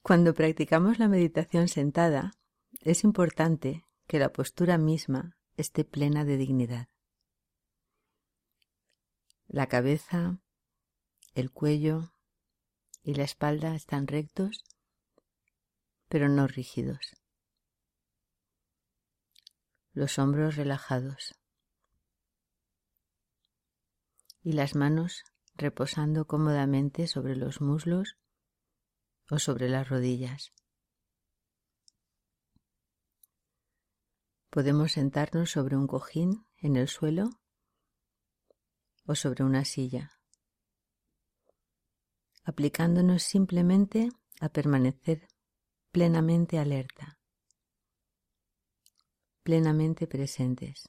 Cuando practicamos la meditación sentada, es importante que la postura misma esté plena de dignidad. La cabeza, el cuello y la espalda están rectos, pero no rígidos. Los hombros relajados y las manos reposando cómodamente sobre los muslos o sobre las rodillas. Podemos sentarnos sobre un cojín en el suelo o sobre una silla, aplicándonos simplemente a permanecer plenamente alerta, plenamente presentes.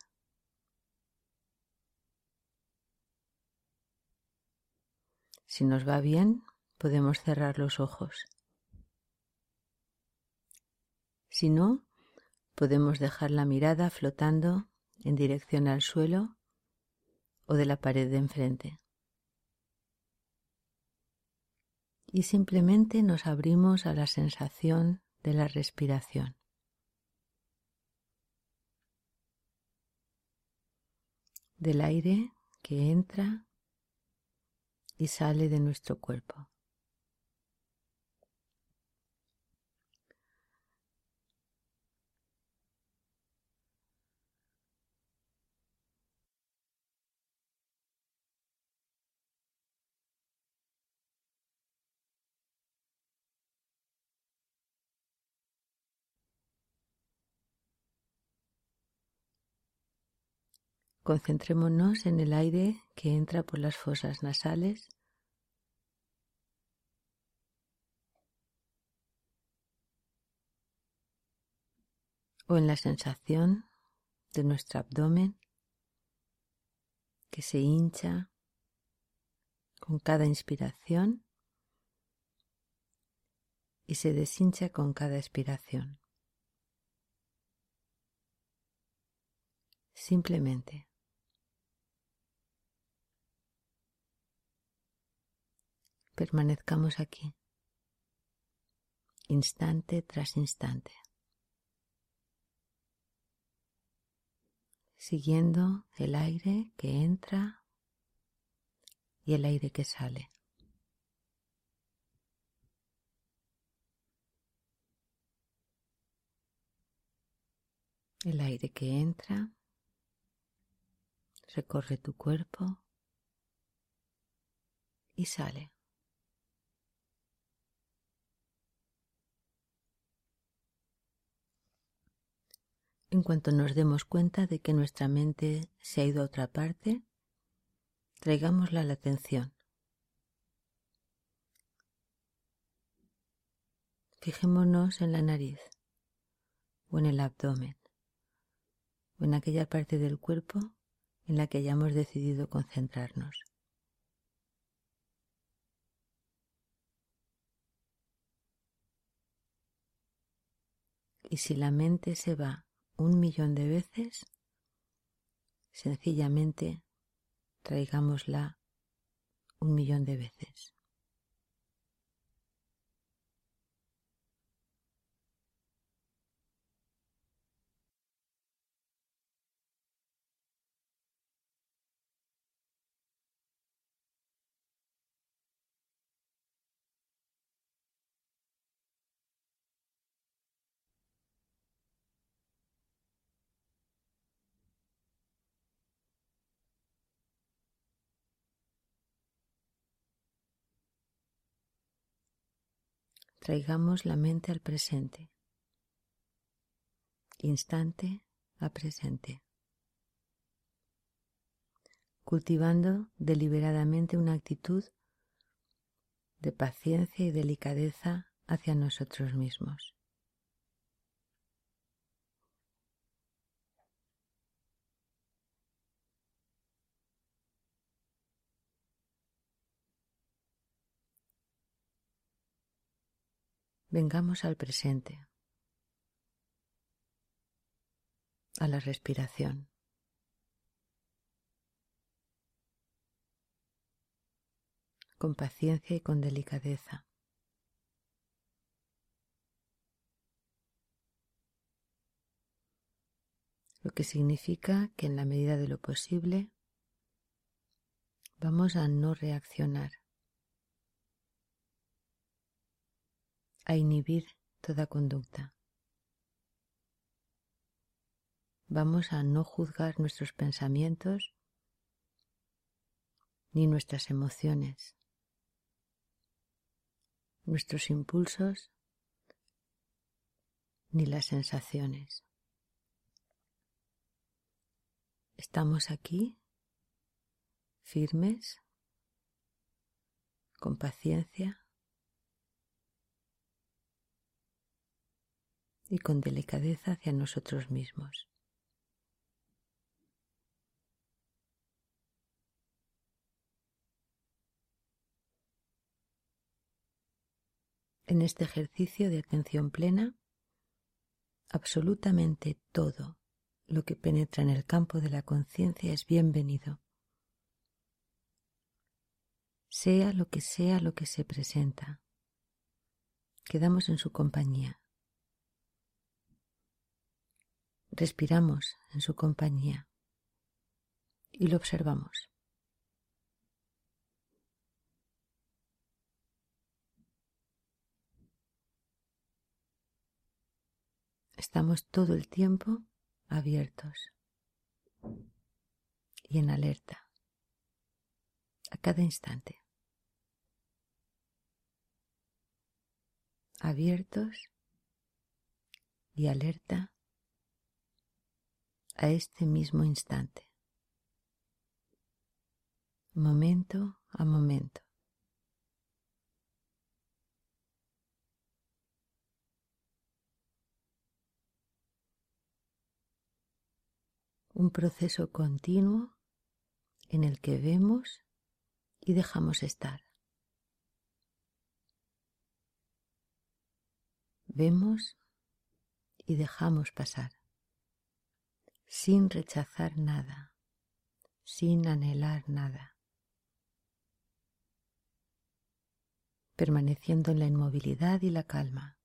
Si nos va bien, podemos cerrar los ojos. Si no, podemos dejar la mirada flotando en dirección al suelo o de la pared de enfrente. Y simplemente nos abrimos a la sensación de la respiración. Del aire que entra y sale de nuestro cuerpo. Concentrémonos en el aire que entra por las fosas nasales o en la sensación de nuestro abdomen que se hincha con cada inspiración y se deshincha con cada expiración. Simplemente. Permanezcamos aquí, instante tras instante, siguiendo el aire que entra y el aire que sale. El aire que entra recorre tu cuerpo y sale. En cuanto nos demos cuenta de que nuestra mente se ha ido a otra parte, traigámosla a la atención. Fijémonos en la nariz o en el abdomen o en aquella parte del cuerpo en la que hayamos decidido concentrarnos. Y si la mente se va 1.000.000 de veces, sencillamente traigámosla 1.000.000 de veces. Traigamos la mente al presente, instante a presente, cultivando deliberadamente una actitud de paciencia y delicadeza hacia nosotros mismos. Vengamos al presente, a la respiración. Con paciencia y con delicadeza. lo que significa que en la medida de lo posible vamos a no reaccionar, a inhibir toda conducta. Vamos a no juzgar nuestros pensamientos ni nuestras emociones, nuestros impulsos ni las sensaciones. Estamos aquí, firmes, con paciencia y con delicadeza hacia nosotros mismos. En este ejercicio de atención plena, absolutamente todo lo que penetra en el campo de la conciencia es bienvenido, sea lo que se presenta. Quedamos en su compañía, respiramos en su compañía y lo observamos. Estamos todo el tiempo abiertos y en alerta, a cada instante. Abiertos y alerta a este mismo instante, momento a momento. Un proceso continuo en el que vemos y dejamos estar. Vemos y dejamos pasar, sin rechazar nada, sin anhelar nada, permaneciendo en la inmovilidad y la calma,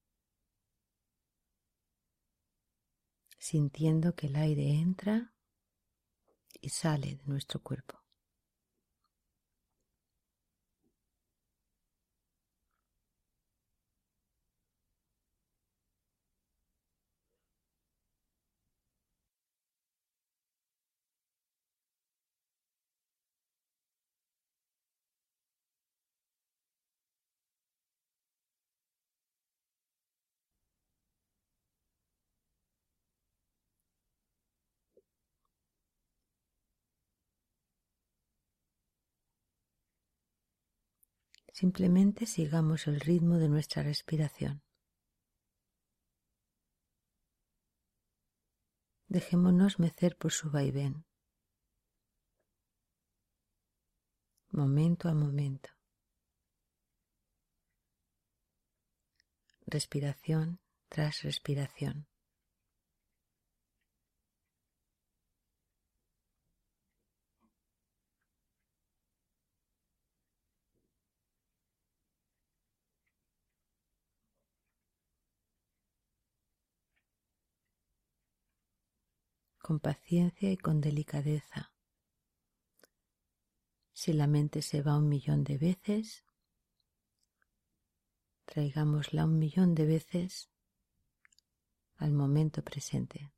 sintiendo que el aire entra y sale de nuestro cuerpo. Simplemente sigamos el ritmo de nuestra respiración. Dejémonos mecer por su vaivén, momento a momento. Respiración tras respiración. Con paciencia y con delicadeza. Si la mente se va 1.000.000 de veces, traigámosla 1.000.000 de veces al momento presente.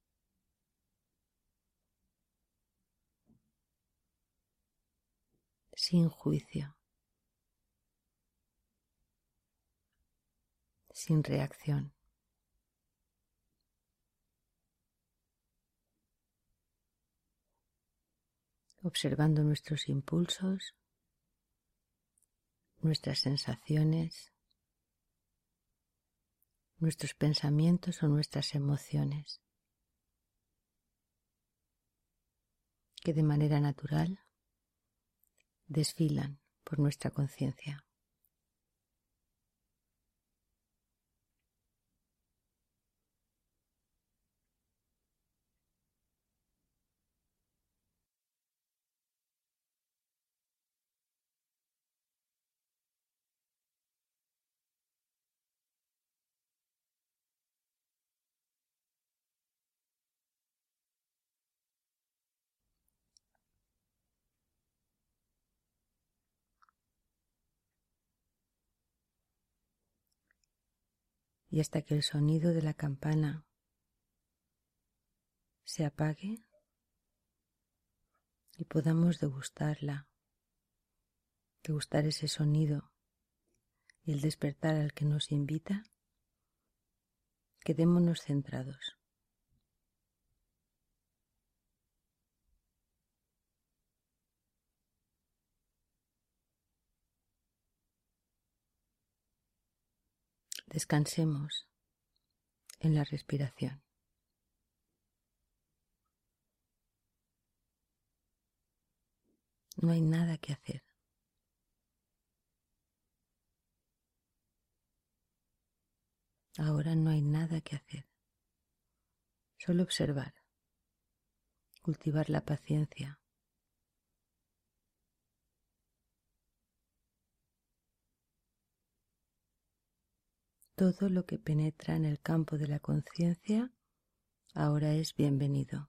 Sin juicio, sin reacción. Observando nuestros impulsos, nuestras sensaciones, nuestros pensamientos o nuestras emociones, que de manera natural desfilan por nuestra conciencia. y hasta que el sonido de la campana se apague y podamos degustar ese sonido y el despertar al que nos invita, quedémonos centrados. Descansemos en la respiración. No hay nada que hacer. Ahora no hay nada que hacer. Solo observar, cultivar la paciencia. Todo lo que penetra en el campo de la conciencia ahora es bienvenido.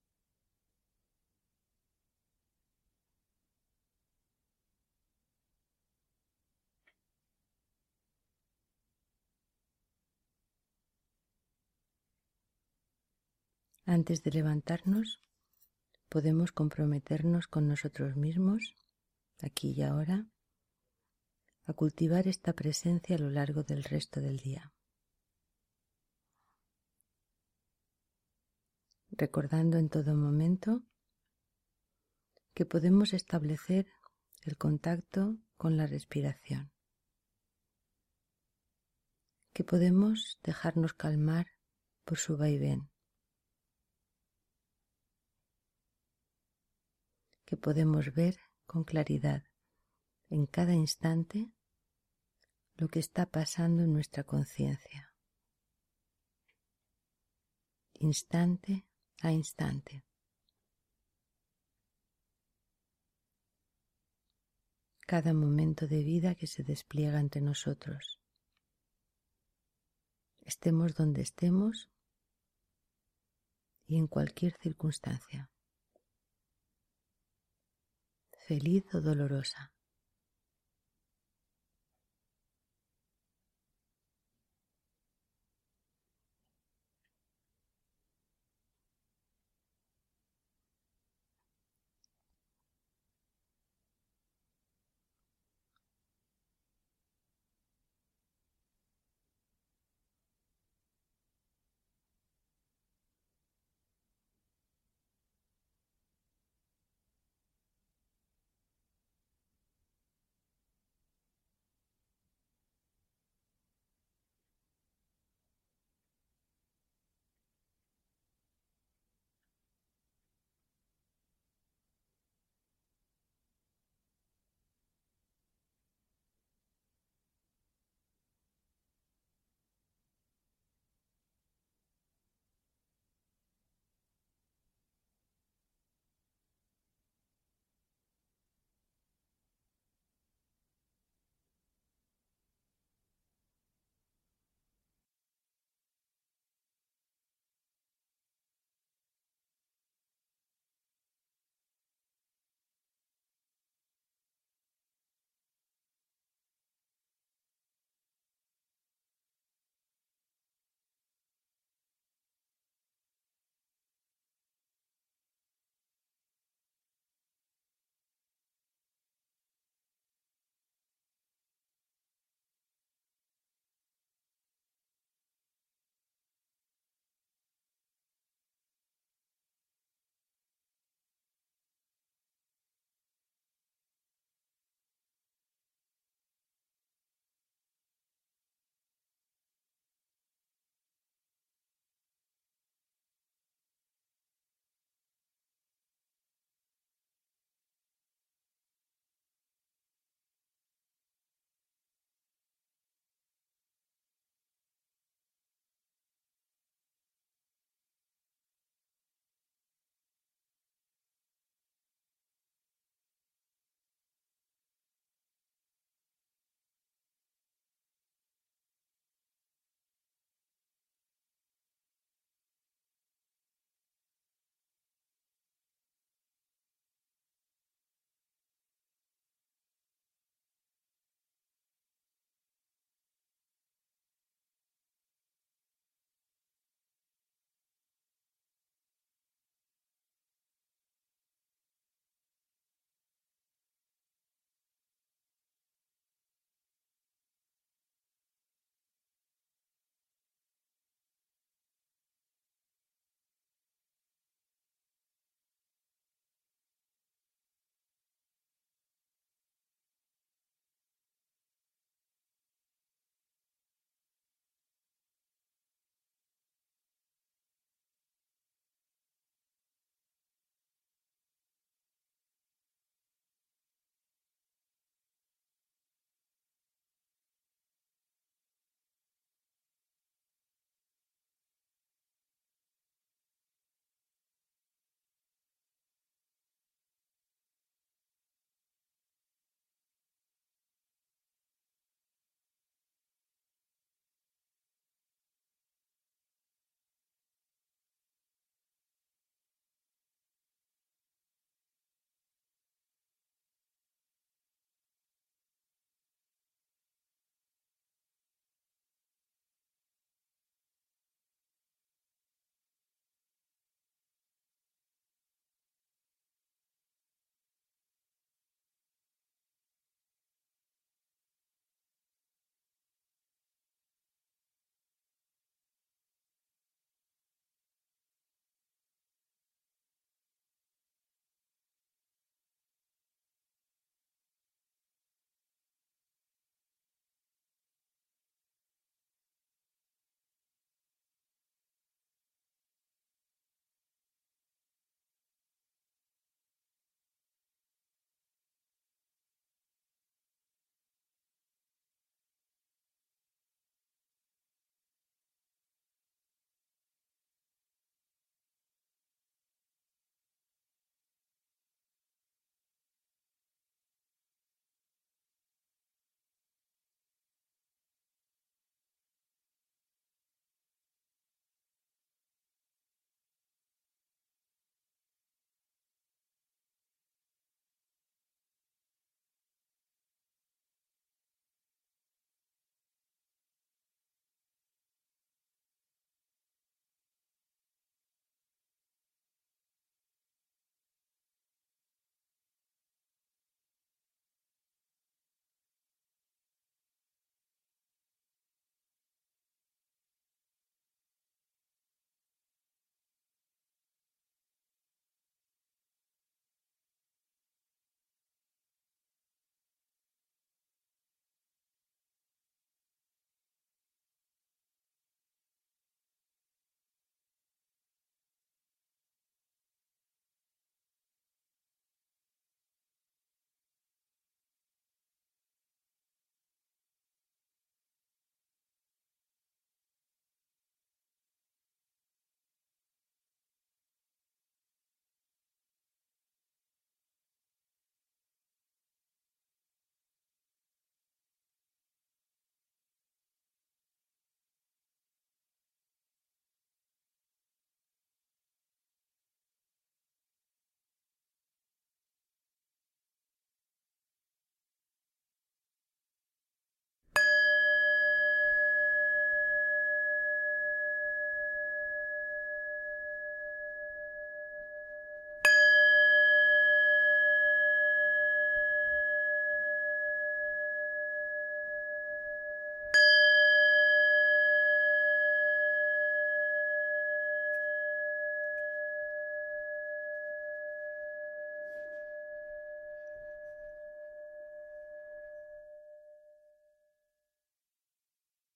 Antes de levantarnos, podemos comprometernos con nosotros mismos, aquí y ahora, a cultivar esta presencia a lo largo del resto del día. Recordando en todo momento que podemos establecer el contacto con la respiración, que podemos dejarnos calmar por su vaivén, que podemos ver con claridad en cada instante lo que está pasando en nuestra conciencia, instante a instante. Cada momento de vida que se despliega ante nosotros. Estemos donde estemos y en cualquier circunstancia, feliz o dolorosa.